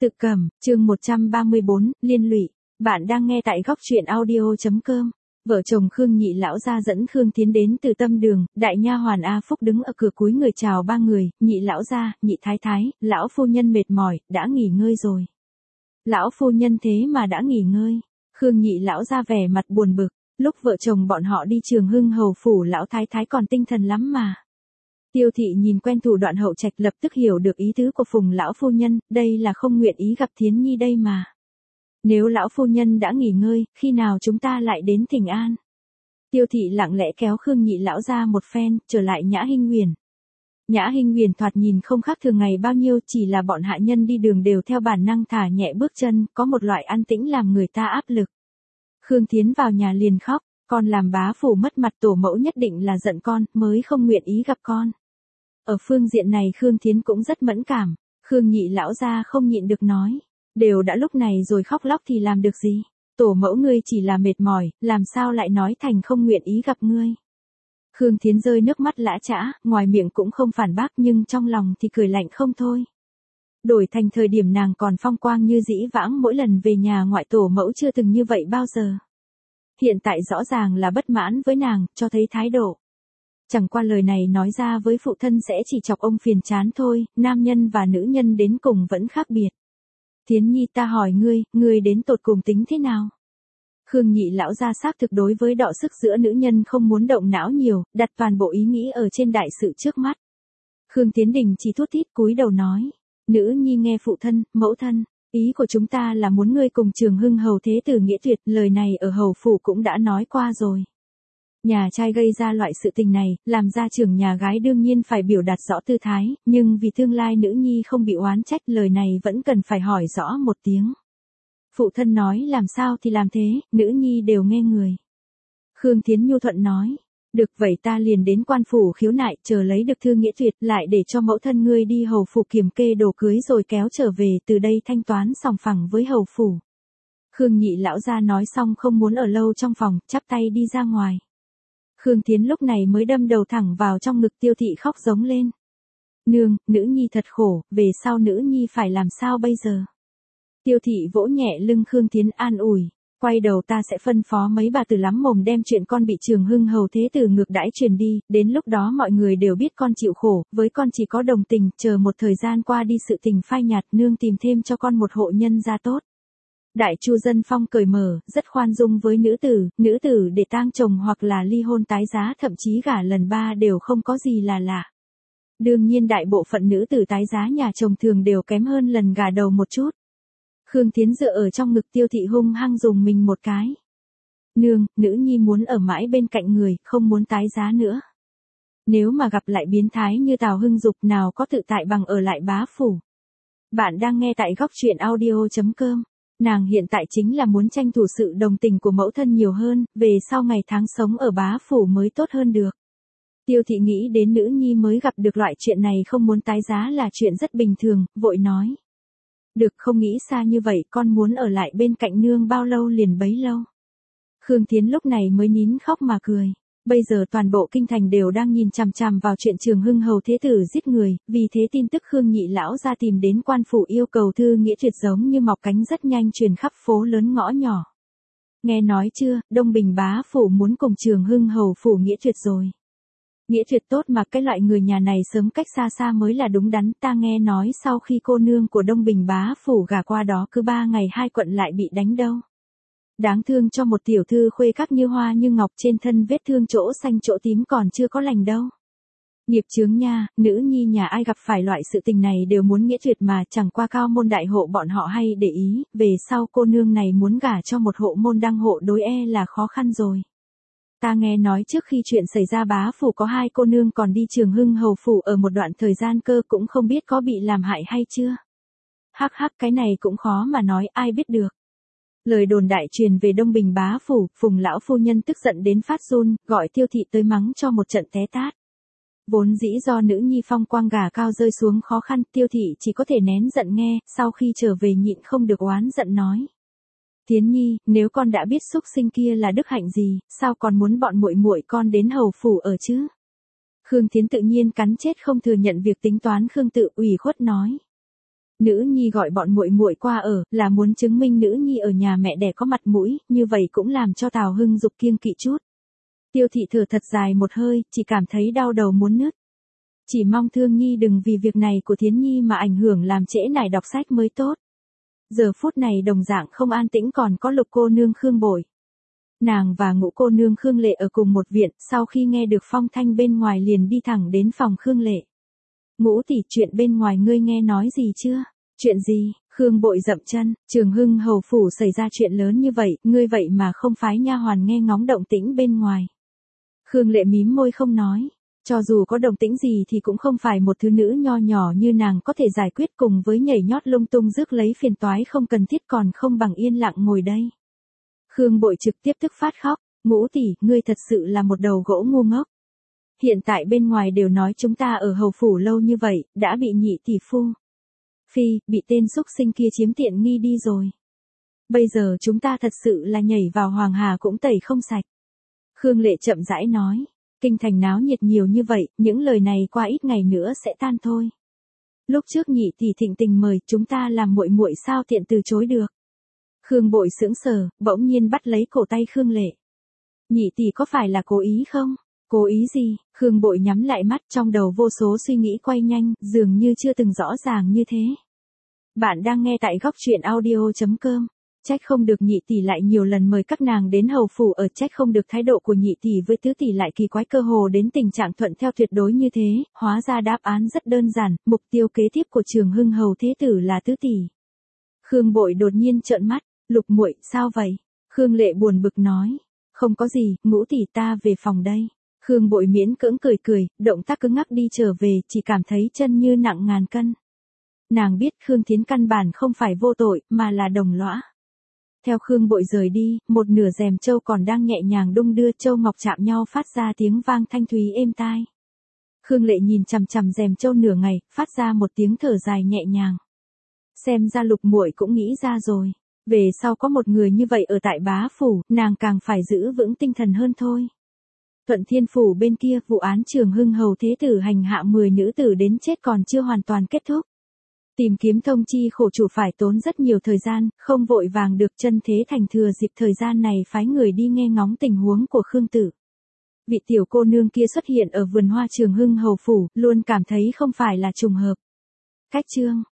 Tự Cẩm, chương 134, liên lụy. Bạn đang nghe tại góc truyện audio.com. Vợ chồng Khương Nhị lão gia dẫn Khương Thiến đến từ Tâm Đường, đại nha hoàn A Phúc đứng ở cửa cúi người chào ba người, Nhị lão gia, Nhị thái thái, lão phu nhân mệt mỏi, đã nghỉ ngơi rồi. Lão phu nhân thế mà đã nghỉ ngơi. Khương Nhị lão gia vẻ mặt buồn bực, lúc vợ chồng bọn họ đi Trường Hưng hầu phủ lão thái thái còn tinh thần lắm mà. Tiêu thị nhìn quen thủ đoạn hậu trạch lập tức hiểu được ý tứ của Phùng lão phu nhân, đây là không nguyện ý gặp Thiến Nhi đây mà. Nếu lão phu nhân đã nghỉ ngơi, khi nào chúng ta lại đến Thịnh An? Tiêu thị lặng lẽ kéo Khương Nhị lão ra một phen, trở lại Nhã Hinh Huyền. Nhã Hinh Huyền thoạt nhìn không khác thường ngày bao nhiêu, chỉ là bọn hạ nhân đi đường đều theo bản năng thả nhẹ bước chân, có một loại an tĩnh làm người ta áp lực. Khương Thiến vào nhà liền khóc, con làm bá phủ mất mặt tổ mẫu nhất định là giận con, mới không nguyện ý gặp con. Ở phương diện này Khương Thiến cũng rất mẫn cảm, Khương Nhị lão gia không nhịn được nói, đều đã lúc này rồi khóc lóc thì làm được gì, tổ mẫu ngươi chỉ là mệt mỏi, làm sao lại nói thành không nguyện ý gặp ngươi. Khương Thiến rơi nước mắt lã chã, ngoài miệng cũng không phản bác nhưng trong lòng thì cười lạnh không thôi. Đổi thành thời điểm nàng còn phong quang như dĩ vãng, mỗi lần về nhà ngoại tổ mẫu chưa từng như vậy bao giờ. Hiện tại rõ ràng là bất mãn với nàng, cho thấy thái độ. Chẳng qua lời này nói ra với phụ thân sẽ chỉ chọc ông phiền chán thôi, nam nhân và nữ nhân đến cùng vẫn khác biệt. Thiến Nhi, ta hỏi ngươi đến tột cùng tính thế nào? Khương Nhị lão gia xác thực đối với đọ sức giữa nữ nhân không muốn động não nhiều, đặt toàn bộ ý nghĩ ở trên đại sự trước mắt. Khương Tiến Đình chỉ thút thít cúi đầu nói, nữ nhi nghe phụ thân, mẫu thân, ý của chúng ta là muốn ngươi cùng Trường Hưng hầu thế tử Nghĩa Tuyệt, lời này ở hầu phủ cũng đã nói qua rồi. Nhà trai gây ra loại sự tình này, làm gia trưởng nhà gái đương nhiên phải biểu đạt rõ tư thái, nhưng vì tương lai nữ nhi không bị oán trách, lời này vẫn cần phải hỏi rõ một tiếng. Phụ thân nói làm sao thì làm thế, nữ nhi đều nghe người. Khương Thiến nhu thuận nói, được vậy ta liền đến quan phủ khiếu nại, chờ lấy được thư Nghĩa Tuyệt lại để cho mẫu thân ngươi đi hầu phủ kiểm kê đồ cưới rồi kéo trở về, từ đây thanh toán sòng phẳng với hầu phủ. Khương Nhị lão gia nói xong không muốn ở lâu trong phòng, chắp tay đi ra ngoài. Khương Thiến lúc này mới đâm đầu thẳng vào trong ngực Tiêu thị khóc giống lên. Nương, nữ nhi thật khổ, về sau nữ nhi phải làm sao bây giờ? Tiêu thị vỗ nhẹ lưng Khương Thiến an ủi, quay đầu ta sẽ phân phó mấy bà tử lắm mồm đem chuyện con bị Trường Hưng hầu thế tử ngược đãi truyền đi, đến lúc đó mọi người đều biết con chịu khổ, với con chỉ có đồng tình, chờ một thời gian qua đi sự tình phai nhạt, nương tìm thêm cho con một hộ nhân gia tốt. Đại Chu Dân Phong cởi mở, rất khoan dung với nữ tử để tang chồng hoặc là ly hôn tái giá, thậm chí gả lần 3 đều không có gì là lạ. Đương nhiên đại bộ phận nữ tử tái giá nhà chồng thường đều kém hơn lần gả đầu một chút. Khương Thiến dựa ở trong ngực Tiêu thị hung hăng dùng mình một cái. Nương, nữ nhi muốn ở mãi bên cạnh người, không muốn tái giá nữa. Nếu mà gặp lại biến thái như Tào Hưng Dục nào có tự tại bằng ở lại bá phủ. Bạn đang nghe tại góc truyện audio.com. Nàng hiện tại chính là muốn tranh thủ sự đồng tình của mẫu thân nhiều hơn, về sau ngày tháng sống ở bá phủ mới tốt hơn được. Tiêu thị nghĩ đến nữ nhi mới gặp được loại chuyện này không muốn tái giá là chuyện rất bình thường, vội nói. Được, không nghĩ xa như vậy, con muốn ở lại bên cạnh nương bao lâu liền bấy lâu. Khương Thiến lúc này mới nín khóc mà cười. Bây giờ toàn bộ kinh thành đều đang nhìn chằm chằm vào chuyện Trường Hưng hầu thế tử giết người, vì thế tin tức Khương Nhị lão ra tìm đến quan phủ yêu cầu thư Nghĩa Tuyệt giống như mọc cánh rất nhanh truyền khắp phố lớn ngõ nhỏ. Nghe nói chưa, Đông Bình bá phủ muốn cùng Trường Hưng hầu phủ Nghĩa Tuyệt rồi. Nghĩa Tuyệt tốt mà cái loại người nhà này sớm cách xa xa mới là đúng đắn, ta nghe nói sau khi cô nương của Đông Bình bá phủ gả qua đó cứ 3 ngày 2 quận lại bị đánh đâu. Đáng thương cho một tiểu thư khuê các như hoa như ngọc, trên thân vết thương chỗ xanh chỗ tím còn chưa có lành đâu. Nghiệp chướng nha, nữ nhi nhà ai gặp phải loại sự tình này đều muốn Nghĩa Tuyệt mà, chẳng qua cao môn đại hộ bọn họ hay để ý, về sau cô nương này muốn gả cho một hộ môn đăng hộ đối là khó khăn rồi. Ta nghe nói trước khi chuyện xảy ra bá phủ có 2 cô nương còn đi Trường Hưng hầu phủ ở một đoạn thời gian cơ, cũng không biết có bị làm hại hay chưa. Hắc hắc, cái này cũng khó mà nói, ai biết được. Lời đồn đại truyền về Đông Bình bá phủ, Phùng lão phu nhân tức giận đến phát run, gọi Tiêu thị tới mắng cho một trận té tát. Vốn dĩ do nữ nhi phong quang gả cao rơi xuống khó khăn, Tiêu thị chỉ có thể nén giận nghe, sau khi trở về nhịn không được oán giận nói. Thiến Nhi, nếu con đã biết xúc sinh kia là đức hạnh gì, sao còn muốn bọn muội muội con đến hầu phủ ở chứ? Khương Thiến tự nhiên cắn chết không thừa nhận việc tính toán Khương Tự, ủy khuất nói. Nữ nhi gọi bọn muội muội qua ở, là muốn chứng minh nữ nhi ở nhà mẹ đẻ có mặt mũi, như vậy cũng làm cho Tào Hưng Dục kiêng kỵ chút. Tiêu thị thở thật dài một hơi, chỉ cảm thấy đau đầu muốn nứt. Chỉ mong Thương Nhi đừng vì việc này của Thiến Nhi mà ảnh hưởng làm trễ nải đọc sách mới tốt. Giờ phút này đồng dạng không an tĩnh còn có Lục cô nương Khương Bội. Nàng và Ngũ cô nương Khương Lệ ở cùng một viện, sau khi nghe được phong thanh bên ngoài liền đi thẳng đến phòng Khương Lệ. Ngũ tỷ, chuyện bên ngoài ngươi nghe nói gì chưa? Chuyện gì? Khương Bội dậm chân, Trường Hưng hầu phủ xảy ra chuyện lớn như vậy, ngươi vậy mà không phái nha hoàn nghe ngóng động tĩnh bên ngoài. Khương Lệ mím môi không nói, cho dù có động tĩnh gì thì cũng không phải một thứ nữ nho nhỏ như nàng có thể giải quyết, cùng với nhảy nhót lung tung rước lấy phiền toái không cần thiết, còn không bằng yên lặng ngồi đây. Khương Bội trực tiếp tức phát khóc, Ngũ tỷ, ngươi thật sự là một đầu gỗ ngu ngốc. Hiện tại bên ngoài đều nói chúng ta ở hầu phủ lâu như vậy, đã bị nhị tỷ phu Phi, bị tên xúc sinh kia chiếm tiện nghi đi rồi. Bây giờ chúng ta thật sự là nhảy vào hoàng hà cũng tẩy không sạch. Khương Lệ chậm rãi nói, kinh thành náo nhiệt nhiều như vậy, những lời này qua ít ngày nữa sẽ tan thôi. Lúc trước nhị tỷ thịnh tình mời, chúng ta làm muội muội sao tiện từ chối được. Khương Bội sững sờ, bỗng nhiên bắt lấy cổ tay Khương Lệ. Nhị tỷ có phải là cố ý không? Cố ý gì? Khương Bội nhắm lại mắt, trong đầu vô số suy nghĩ quay nhanh, dường như chưa từng rõ ràng như thế. Bạn đang nghe tại góc truyện audio.com. Trách không được nhị tỷ lại nhiều lần mời các nàng đến hầu phủ ở, trách không được thái độ của nhị tỷ với tứ tỷ lại kỳ quái, cơ hồ đến tình trạng thuận theo tuyệt đối như thế, hóa ra đáp án rất đơn giản, mục tiêu kế tiếp của Trường Hưng hầu thế tử là tứ tỷ. Khương Bội đột nhiên trợn mắt, Lục muội, sao vậy? Khương Lệ buồn bực nói, không có gì, Ngũ tỷ, ta về phòng đây. Khương Bội miễn cưỡng cười cười, động tác cứng ngắc đi trở về, chỉ cảm thấy chân như nặng ngàn cân. Nàng biết Khương Thiến căn bản không phải vô tội, mà là đồng lõa. Theo Khương Bội rời đi, một nửa rèm châu còn đang nhẹ nhàng đung đưa, châu ngọc chạm nhau phát ra tiếng vang thanh thúy êm tai. Khương Lệ nhìn chằm chằm rèm châu nửa ngày, phát ra một tiếng thở dài nhẹ nhàng. Xem ra Lục muội cũng nghĩ ra rồi. Về sau có một người như vậy ở tại bá phủ, nàng càng phải giữ vững tinh thần hơn thôi. Thuận Thiên phủ bên kia, vụ án Trường Hưng hầu thế tử hành hạ 10 nữ tử đến chết còn chưa hoàn toàn kết thúc. Tìm kiếm thông chi khổ chủ phải tốn rất nhiều thời gian, không vội vàng được, Chân Thế Thành thừa dịp thời gian này phái người đi nghe ngóng tình huống của Khương tử. Vị tiểu cô nương kia xuất hiện ở vườn hoa Trường Hưng hầu phủ, luôn cảm thấy không phải là trùng hợp. Cách chương